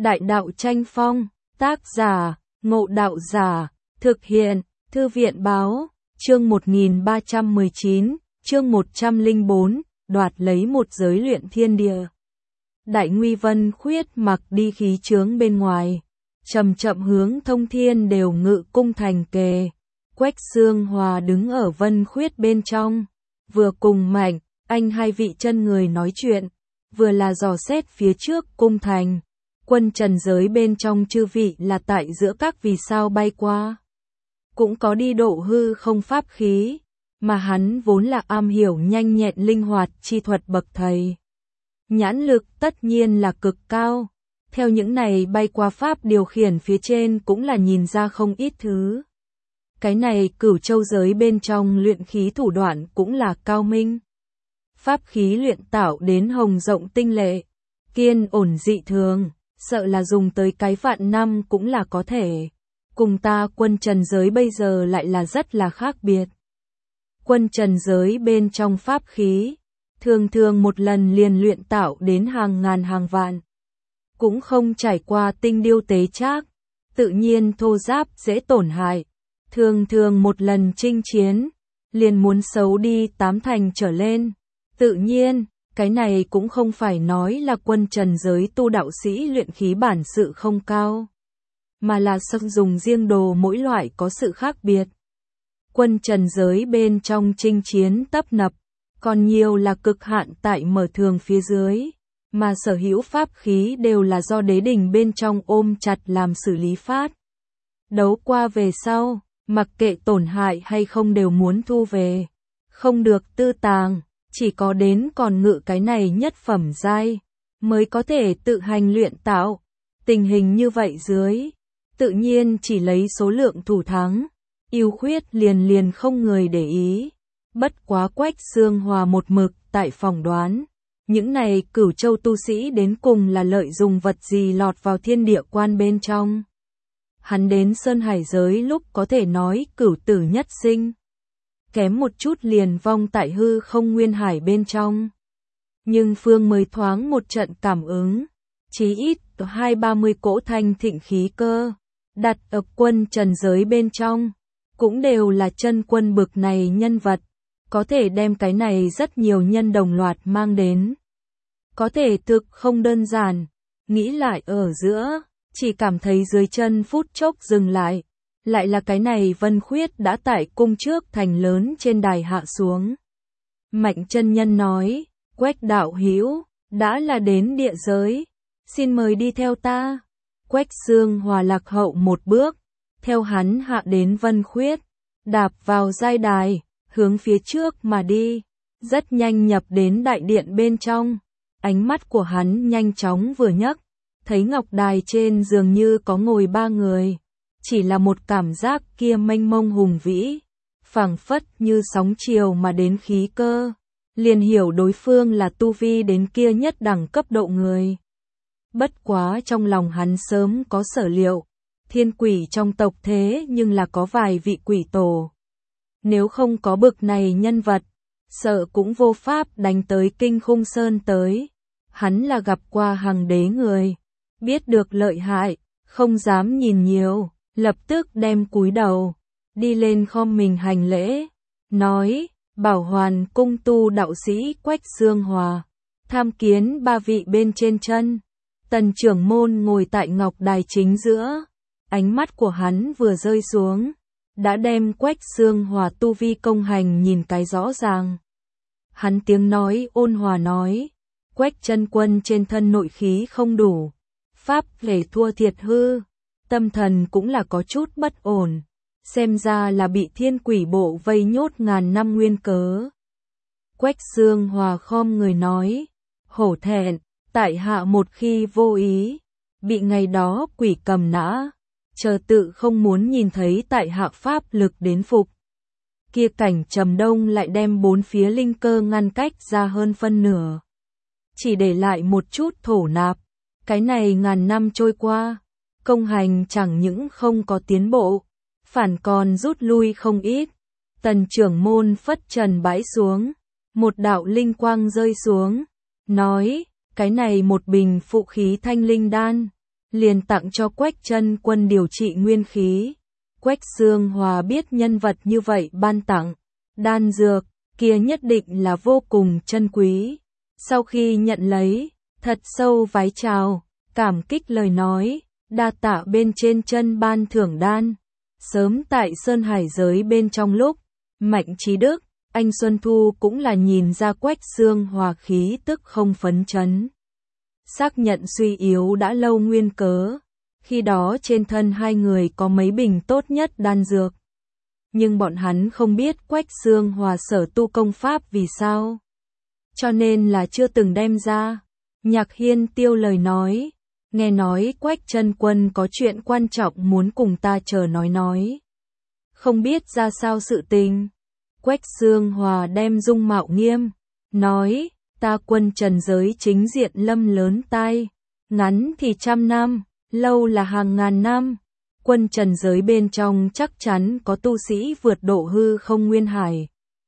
Đại đạo tranh phong, tác giả, Ngộ Đạo Giả, thực hiện, Thư viện báo, chương 1319, chương 104, đoạt lấy một giới luyện thiên địa. Đại Nguy Vân Khuyết mặc đi khí chướng bên ngoài, chậm chậm hướng Thông Thiên đều ngự cung thành kề. Quách Xương Hòa đứng ở Vân Khuyết bên trong, vừa cùng Mạnh, Anh hai vị chân người nói chuyện, vừa là dò xét phía trước cung thành. Quân trần giới bên trong chư vị là tại giữa các vì sao bay qua. Cũng có đi độ hư không pháp khí, mà hắn vốn là am hiểu nhanh nhẹn linh hoạt chi thuật bậc thầy. Nhãn lực tất nhiên là cực cao, theo những này bay qua pháp điều khiển phía trên cũng là nhìn ra không ít thứ. Cái này Cửu Châu giới bên trong luyện khí thủ đoạn cũng là cao minh. Pháp khí luyện tạo đến hồng rộng tinh lệ, kiên ổn dị thường, sợ là dùng tới cái vạn năm cũng là có thể. Cùng ta quân trần giới bây giờ lại là rất là khác biệt. Quân trần giới bên trong pháp khí, thường thường một lần liền luyện tạo đến hàng ngàn hàng vạn. Cũng không trải qua tinh điêu tế trác, tự nhiên thô ráp dễ tổn hại. Thường thường một lần chinh chiến, liền muốn xấu đi 8 thành trở lên. Tự nhiên, cái này cũng không phải nói là quân trần giới tu đạo sĩ luyện khí bản sự không cao, mà là sắc dùng riêng đồ mỗi loại có sự khác biệt. Quân trần giới bên trong chinh chiến tấp nập, còn nhiều là cực hạn tại mở thường phía dưới, mà sở hữu pháp khí đều là do đế đỉnh bên trong ôm chặt làm xử lý phát. Đấu qua về sau, mặc kệ tổn hại hay không đều muốn thu về, không được tư tàng, chỉ có đến còn ngự cái này nhất phẩm giai, mới có thể tự hành luyện tạo. Tình hình như vậy dưới, tự nhiên chỉ lấy số lượng thủ thắng, ưu khuyết liền không người để ý. Bất quá Quách Xương Hòa một mực tại phỏng đoán, những này Cửu Châu tu sĩ đến cùng là lợi dụng vật gì lọt vào thiên địa quan bên trong. Hắn đến Sơn Hải giới lúc có thể nói cửu tử nhất sinh, kém một chút liền vong tại hư không nguyên hải bên trong. Nhưng Phương mới thoáng một trận cảm ứng, chí ít 20-30 cỗ thanh thịnh khí cơ, đặt ở quân trần giới bên trong, cũng đều là chân quân bực này nhân vật, có thể đem cái này rất nhiều nhân đồng loạt mang đến. Có thể thực không đơn giản, nghĩ lại ở giữa, chỉ cảm thấy dưới chân phút chốc dừng lại. Lại là cái này Vân Khuyết đã tại cung trước thành lớn trên đài hạ xuống. Mạnh chân nhân nói, Quách đạo hữu đã là đến địa giới, xin mời đi theo ta. Quách Xương Hòa lạc hậu một bước, theo hắn hạ đến Vân Khuyết, đạp vào giai đài, hướng phía trước mà đi, rất nhanh nhập đến đại điện bên trong. Ánh mắt của hắn nhanh chóng vừa nhấc, thấy ngọc đài trên dường như có ngồi 3 người. Chỉ là một cảm giác kia mênh mông hùng vĩ, phảng phất như sóng chiều mà đến khí cơ, liền hiểu đối phương là tu vi đến kia nhất đẳng cấp độ người. Bất quá trong lòng hắn sớm có sở liệu, thiên quỷ trong tộc thế nhưng là có vài vị quỷ tổ. Nếu không có bực này nhân vật, sợ cũng vô pháp đánh tới Kinh Khung Sơn tới. Hắn là gặp qua Hằng Đế người, biết được lợi hại, không dám nhìn nhiều. Lập tức đem cúi đầu, đi lên khom mình hành lễ, nói, Bảo Hoàn cung tu đạo sĩ Quách Xương Hòa, tham kiến 3 vị bên trên chân. Tần trưởng môn ngồi tại ngọc đài chính giữa, ánh mắt của hắn vừa rơi xuống, đã đem Quách Xương Hòa tu vi công hành nhìn cái rõ ràng. Hắn tiếng nói ôn hòa nói, Quách chân quân trên thân nội khí không đủ, pháp thể thua thiệt hư. Tâm thần cũng là có chút bất ổn, xem ra là bị thiên quỷ bộ vây nhốt ngàn năm nguyên cớ. Quách Xương Hòa khom người nói, hổ thẹn, tại hạ một khi vô ý, bị ngày đó quỷ cầm nã, chờ tự không muốn nhìn thấy tại hạ pháp lực đến phục. Kia cảnh trầm đông lại đem 4 phía linh cơ ngăn cách ra hơn phân nửa, chỉ để lại một chút thổ nạp. Cái này ngàn năm trôi qua, công hành chẳng những không có tiến bộ, phản còn rút lui không ít. Tần trưởng môn phất trần bãi xuống, một đạo linh quang rơi xuống, nói, cái này một bình phụ khí thanh linh đan, liền tặng cho Quách Chân Quân điều trị nguyên khí. Quách Xương Hòa biết nhân vật như vậy ban tặng đan dược, kia nhất định là vô cùng chân quý. Sau khi nhận lấy, thật sâu vái chào, cảm kích lời nói, đa tạ bên trên chân ban thưởng đan. Sớm tại Sơn Hải giới bên trong lúc, Mạnh Chí Đức, anh Xuân Thu cũng là nhìn ra Quách Xương Hòa khí tức không phấn chấn. Xác nhận suy yếu đã lâu nguyên cớ, khi đó trên thân hai người có mấy bình tốt nhất đan dược. Nhưng bọn hắn không biết Quách Xương Hòa sở tu công pháp vì sao. Cho nên là chưa từng đem ra. Nhạc Hiên Tiêu lời nói, nghe nói Quách Chân Quân có chuyện quan trọng muốn cùng ta chờ nói. Không biết ra sao sự tình. Quách Xương Hòa đem dung mạo nghiêm, nói, ta quân trần giới chính diện lâm lớn tai, ngắn thì 100 năm, lâu là hàng ngàn năm. Quân trần giới bên trong chắc chắn có tu sĩ vượt độ hư không nguyên hải,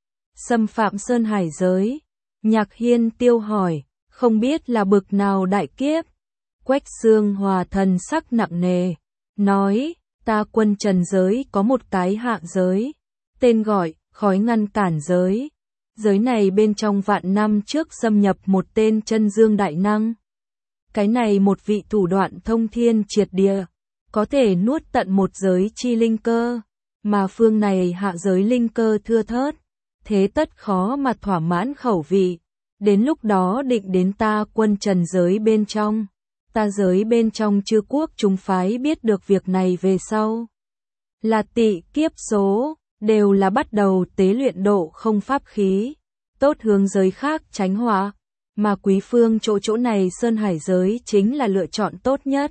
xâm phạm Sơn Hải giới. Nhạc Hiên Tiêu hỏi, không biết là bực nào đại kiếp. Quách Xương Hòa thần sắc nặng nề, nói, ta quân trần giới có một cái hạ giới, tên gọi khói ngăn cản giới. Giới này bên trong vạn năm trước xâm nhập một tên chân dương đại năng. Cái này một vị thủ đoạn thông thiên triệt địa, có thể nuốt tận một giới chi linh cơ, mà phương này hạ giới linh cơ thưa thớt, thế tất khó mà thỏa mãn khẩu vị. Đến lúc đó định đến ta quân trần giới bên trong, ta giới bên trong chư quốc chúng phái biết được việc này về sau, là tị kiếp số, đều là bắt đầu tế luyện độ không pháp khí, tốt hướng giới khác tránh họa, mà quý phương chỗ này Sơn Hải giới chính là lựa chọn tốt nhất.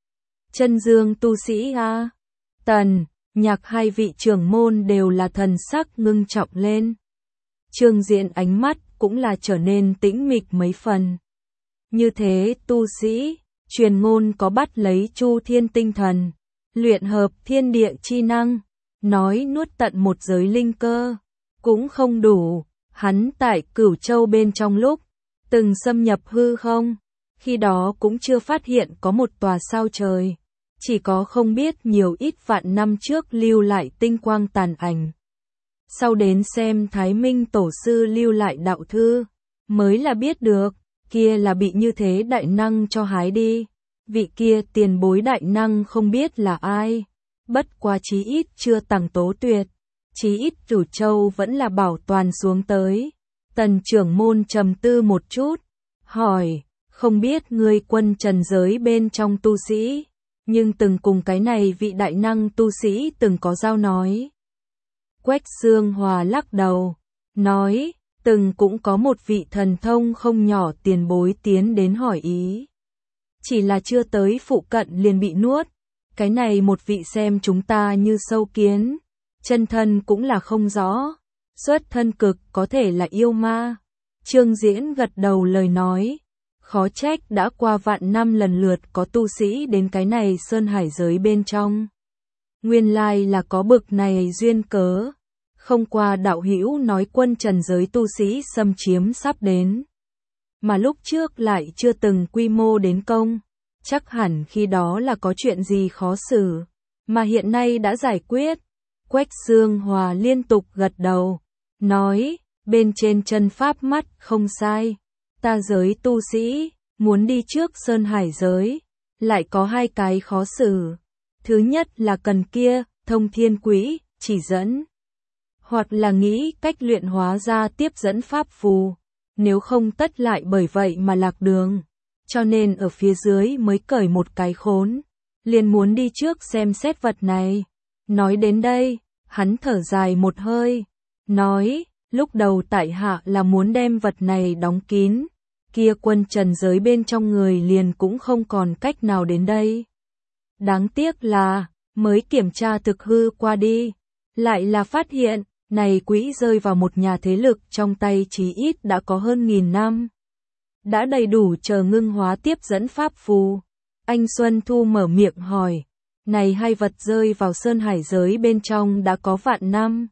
Chân dương tu sĩ a, Tần, Nhạc hai vị trưởng môn đều là thần sắc ngưng trọng lên. Trương Diễn ánh mắt cũng là trở nên tĩnh mịch mấy phần. Như thế tu sĩ, truyền ngôn có bắt lấy Chu Thiên tinh thần, luyện hợp thiên địa chi năng, nói nuốt tận một giới linh cơ, cũng không đủ. Hắn tại Cửu Châu bên trong lúc từng xâm nhập hư không, khi đó cũng chưa phát hiện có một tòa sao trời, chỉ có không biết nhiều ít vạn năm trước lưu lại tinh quang tàn ảnh. Sau đến xem Thái Minh tổ sư lưu lại đạo thư, mới là biết được, kia là bị như thế đại năng cho hái đi. Vị kia tiền bối đại năng không biết là ai, bất quá chí ít chưa tằng tố tuyệt, chí ít Cửu Châu vẫn là bảo toàn xuống tới. Tần trưởng môn trầm tư một chút, hỏi, không biết ngươi quân trần giới bên trong tu sĩ, nhưng từng cùng cái này vị đại năng tu sĩ từng có giao nói. Quách Xương Hòa lắc đầu, nói, từng cũng có một vị thần thông không nhỏ tiền bối tiến đến hỏi ý. Chỉ là chưa tới phụ cận liền bị nuốt, cái này một vị xem chúng ta như sâu kiến, chân thân cũng là không rõ, xuất thân cực có thể là yêu ma. Trương Diễn gật đầu lời nói, khó trách đã qua vạn năm lần lượt có tu sĩ đến cái này Sơn Hải giới bên trong. Nguyên lai là có bực này duyên cớ, không qua đạo hữu nói quân trần giới tu sĩ xâm chiếm sắp đến. Mà lúc trước lại chưa từng quy mô đến công, chắc hẳn khi đó là có chuyện gì khó xử, mà hiện nay đã giải quyết. Quách Xương Hòa liên tục gật đầu, nói, bên trên chân pháp mắt không sai, ta giới tu sĩ, muốn đi trước Sơn Hải giới, lại có hai cái khó xử. Thứ nhất là cần kia, thông thiên quỹ, chỉ dẫn, hoặc là nghĩ cách luyện hóa ra tiếp dẫn pháp phù, nếu không tất lại bởi vậy mà lạc đường. Cho nên ở phía dưới mới cởi một cái khốn, liền muốn đi trước xem xét vật này. Nói đến đây, hắn thở dài một hơi, nói, lúc đầu tại hạ là muốn đem vật này đóng kín, kia quân trần giới bên trong người liền cũng không còn cách nào đến đây. Đáng tiếc là, mới kiểm tra thực hư qua đi, lại là phát hiện, này quỹ rơi vào một nhà thế lực trong tay chí ít đã có hơn 1000 năm. Đã đầy đủ chờ ngưng hóa tiếp dẫn pháp phù. Anh Xuân Thu mở miệng hỏi, này hai vật rơi vào Sơn Hải giới bên trong đã có vạn năm.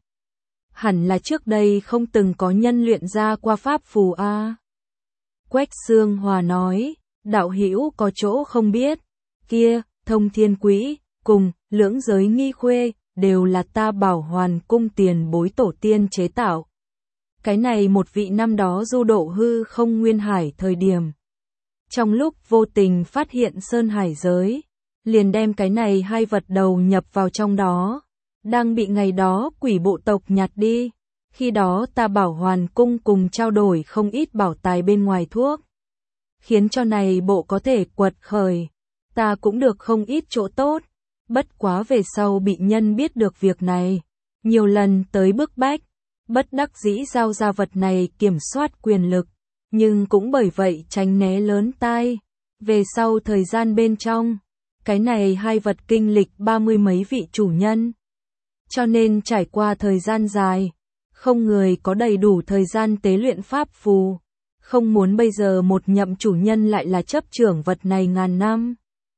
Hẳn là trước đây không từng có nhân luyện ra qua pháp phù a. Quách Xương Hòa nói, đạo hữu có chỗ không biết, kia, thông thiên quỹ, cùng, lưỡng giới nghi khuê, đều là ta Bảo Hoàn cung tiền bối tổ tiên chế tạo. Cái này một vị năm đó du độ hư không nguyên hải thời điểm. Trong lúc vô tình phát hiện sơn hải giới, liền đem cái này hai vật đầu nhập vào trong đó, đang bị ngày đó quỷ bộ tộc nhặt đi. Khi đó ta Bảo Hoàn cung cùng trao đổi không ít bảo tài bên ngoài thuốc, khiến cho này bộ có thể quật khởi, ta cũng được không ít chỗ tốt. Bất quá về sau bị nhân biết được việc này, nhiều lần tới bức bách, bất đắc dĩ giao ra vật này kiểm soát quyền lực, nhưng cũng bởi vậy tránh né lớn tai. Về sau thời gian bên trong, cái này hai vật kinh lịch 30 mấy vị chủ nhân. Cho nên trải qua thời gian dài, không người có đầy đủ thời gian tế luyện pháp phù, không muốn bây giờ một nhậm chủ nhân lại là chấp trưởng vật này ngàn năm.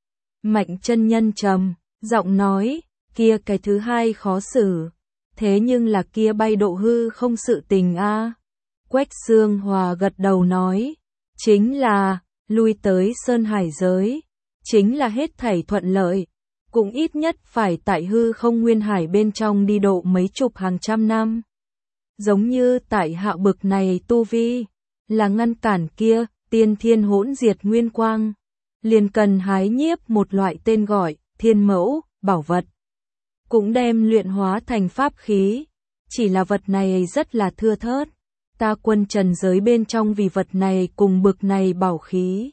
Mạnh chân nhân trầm giọng nói, kia cái thứ hai khó xử, thế nhưng là kia bay độ hư không sự tình a. Quách Xương Hòa gật đầu nói, chính là, lui tới sơn hải giới, chính là hết thảy thuận lợi, cũng ít nhất phải tại hư không nguyên hải bên trong đi độ mấy chục hàng trăm năm. Giống như tại hạ bực này tu vi, là ngăn cản kia, tiên thiên hỗn diệt nguyên quang, liền cần hái nhiếp một loại tên gọi, thiên mẫu, bảo vật. Cũng đem luyện hóa thành pháp khí, chỉ là vật này rất là thưa thớt. Ta quân trần giới bên trong vì vật này cùng bực này bảo khí.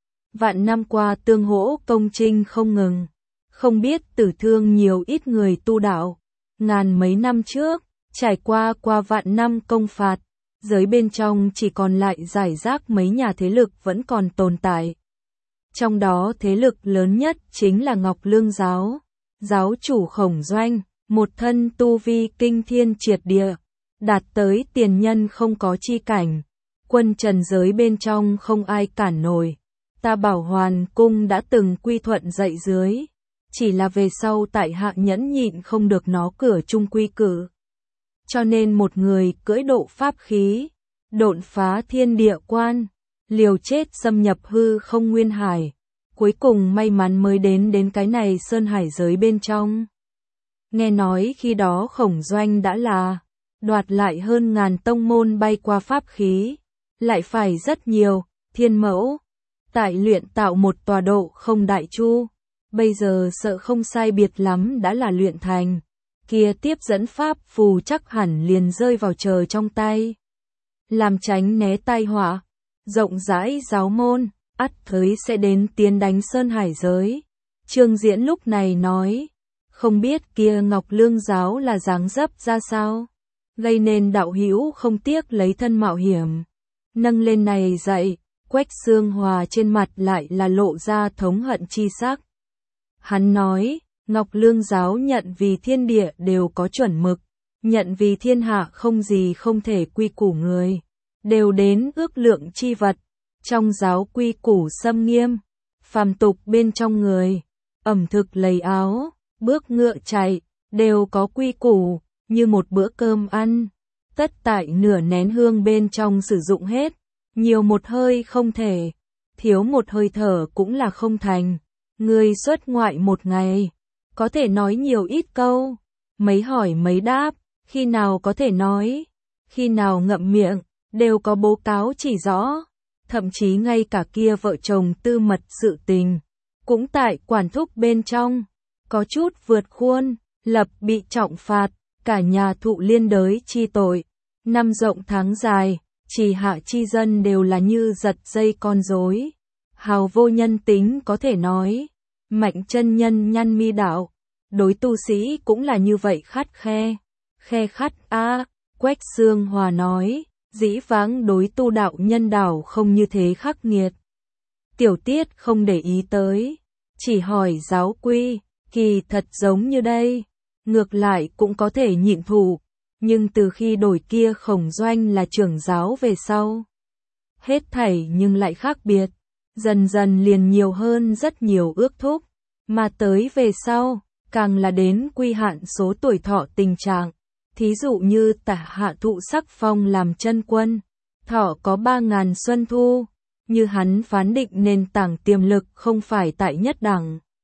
Vạn năm qua tương hỗ công trinh không ngừng, không biết tử thương nhiều ít người tu đạo. Ngàn mấy năm trước, trải qua vạn năm công phạt, giới bên trong chỉ còn lại giải rác mấy nhà thế lực vẫn còn tồn tại. Trong đó thế lực lớn nhất chính là Ngọc Lương giáo, giáo chủ Khổng Doanh, một thân tu vi kinh thiên triệt địa, đạt tới tiền nhân không có chi cảnh, quân trần giới bên trong không ai cản nổi. Ta Bảo Hoàn cung đã từng quy thuận dạy dưới, chỉ là về sau tại hạ nhẫn nhịn không được nó cửa chung quy cử. Cho nên một người cưỡi độ pháp khí, độn phá thiên địa quan, liều chết xâm nhập hư không nguyên hải, cuối cùng may mắn mới đến cái này sơn hải giới bên trong. Nghe nói khi đó Khổng Doanh đã là đoạt lại hơn ngàn tông môn bay qua pháp khí, lại phải rất nhiều, thiên mẫu, tại luyện tạo một tòa độ không đại chu, bây giờ sợ không sai biệt lắm đã là luyện thành, kia tiếp dẫn pháp phù chắc hẳn liền rơi vào trời trong tay. Làm tránh né tai họa, rộng rãi giáo môn, ắt thới sẽ đến tiến đánh sơn hải giới. Trương Diễn lúc này nói, không biết kia Ngọc Lương giáo là dáng dấp ra sao, gây nên đạo hữu không tiếc lấy thân mạo hiểm. Nâng lên này dậy, Quách Xương Hòa trên mặt lại là lộ ra thống hận chi sắc. Hắn nói, Ngọc Lương giáo nhận vì thiên địa đều có chuẩn mực, nhận vì thiên hạ không gì không thể quy củ người, đều đến ước lượng chi vật. Trong giáo quy củ xâm nghiêm, phàm tục bên trong người, ẩm thực lấy áo, bước ngựa chạy, đều có quy củ, như một bữa cơm ăn, tất tại nửa nén hương bên trong sử dụng hết, nhiều một hơi không thể, thiếu một hơi thở cũng là không thành. Người xuất ngoại một ngày, có thể nói nhiều ít câu, mấy hỏi mấy đáp, khi nào có thể nói, khi nào ngậm miệng, đều có bố cáo chỉ rõ. Thậm chí ngay cả kia vợ chồng tư mật sự tình, cũng tại quản thúc bên trong, có chút vượt khuôn, lập bị trọng phạt, cả nhà thụ liên đới chi tội. Năm rộng tháng dài, chỉ hạ chi dân đều là như giật dây con rối, hào vô nhân tính có thể nói. Mạnh chân nhân nhăn mi đạo, đối tu sĩ cũng là như vậy khắt khe khắt a. Quách Xương Hòa nói, dĩ vãng đối tu đạo nhân đạo không như thế khắc nghiệt. Tiểu tiết không để ý tới, chỉ hỏi giáo quy, kỳ thật giống như đây, ngược lại cũng có thể nhịn thụ, nhưng từ khi đổi kia Khổng Doanh là trưởng giáo về sau, hết thảy nhưng lại khác biệt, dần dần liền nhiều hơn rất nhiều ước thúc, mà tới về sau, càng là đến quy hạn số tuổi thọ tình trạng. Thí dụ như tả hạ thụ sắc phong làm chân quân, thọ có 3.000 xuân thu, như hắn phán định nền tảng tiềm lực không phải tại nhất đẳng,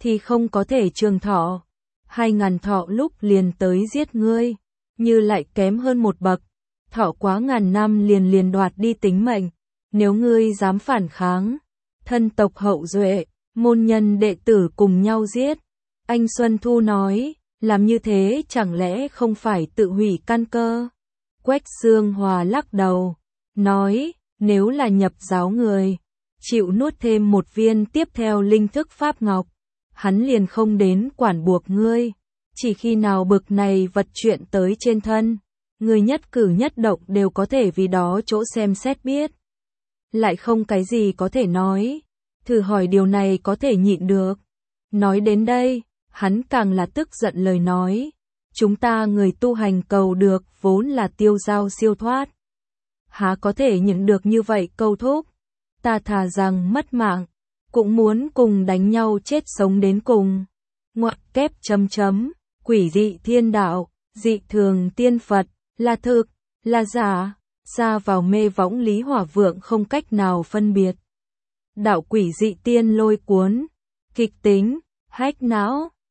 thì không có thể trường thọ. 2.000 thọ lúc liền tới giết ngươi, như lại kém hơn một bậc. Thọ quá ngàn năm liền đoạt đi tính mệnh. Nếu ngươi dám phản kháng, thân tộc hậu duệ, môn nhân đệ tử cùng nhau giết. Anh Xuân Thu nói, làm như thế chẳng lẽ không phải tự hủy căn cơ? Quách Dương Hòa lắc đầu, nói, nếu là nhập giáo người, chịu nuốt thêm một viên tiếp theo linh thức pháp ngọc, hắn liền không đến quản buộc ngươi. Chỉ khi nào bực này vật chuyện tới trên thân, người nhất cử nhất động đều có thể vì đó chỗ xem xét biết. Lại không cái gì có thể nói, thử hỏi điều này có thể nhịn được. Nói đến đây, hắn càng là tức giận lời nói. Chúng ta người tu hành cầu được vốn là tiêu dao siêu thoát. Há có thể nhịn được như vậy câu thúc. Ta thà rằng mất mạng, cũng muốn cùng đánh nhau chết sống đến cùng. Ngoặc kép chấm chấm, quỷ dị thiên đạo, dị thường tiên Phật, là thực, là giả, xa vào mê võng Lý Hỏa Vượng không cách nào phân biệt. Đạo quỷ dị tiên lôi cuốn, kịch tính, hách não.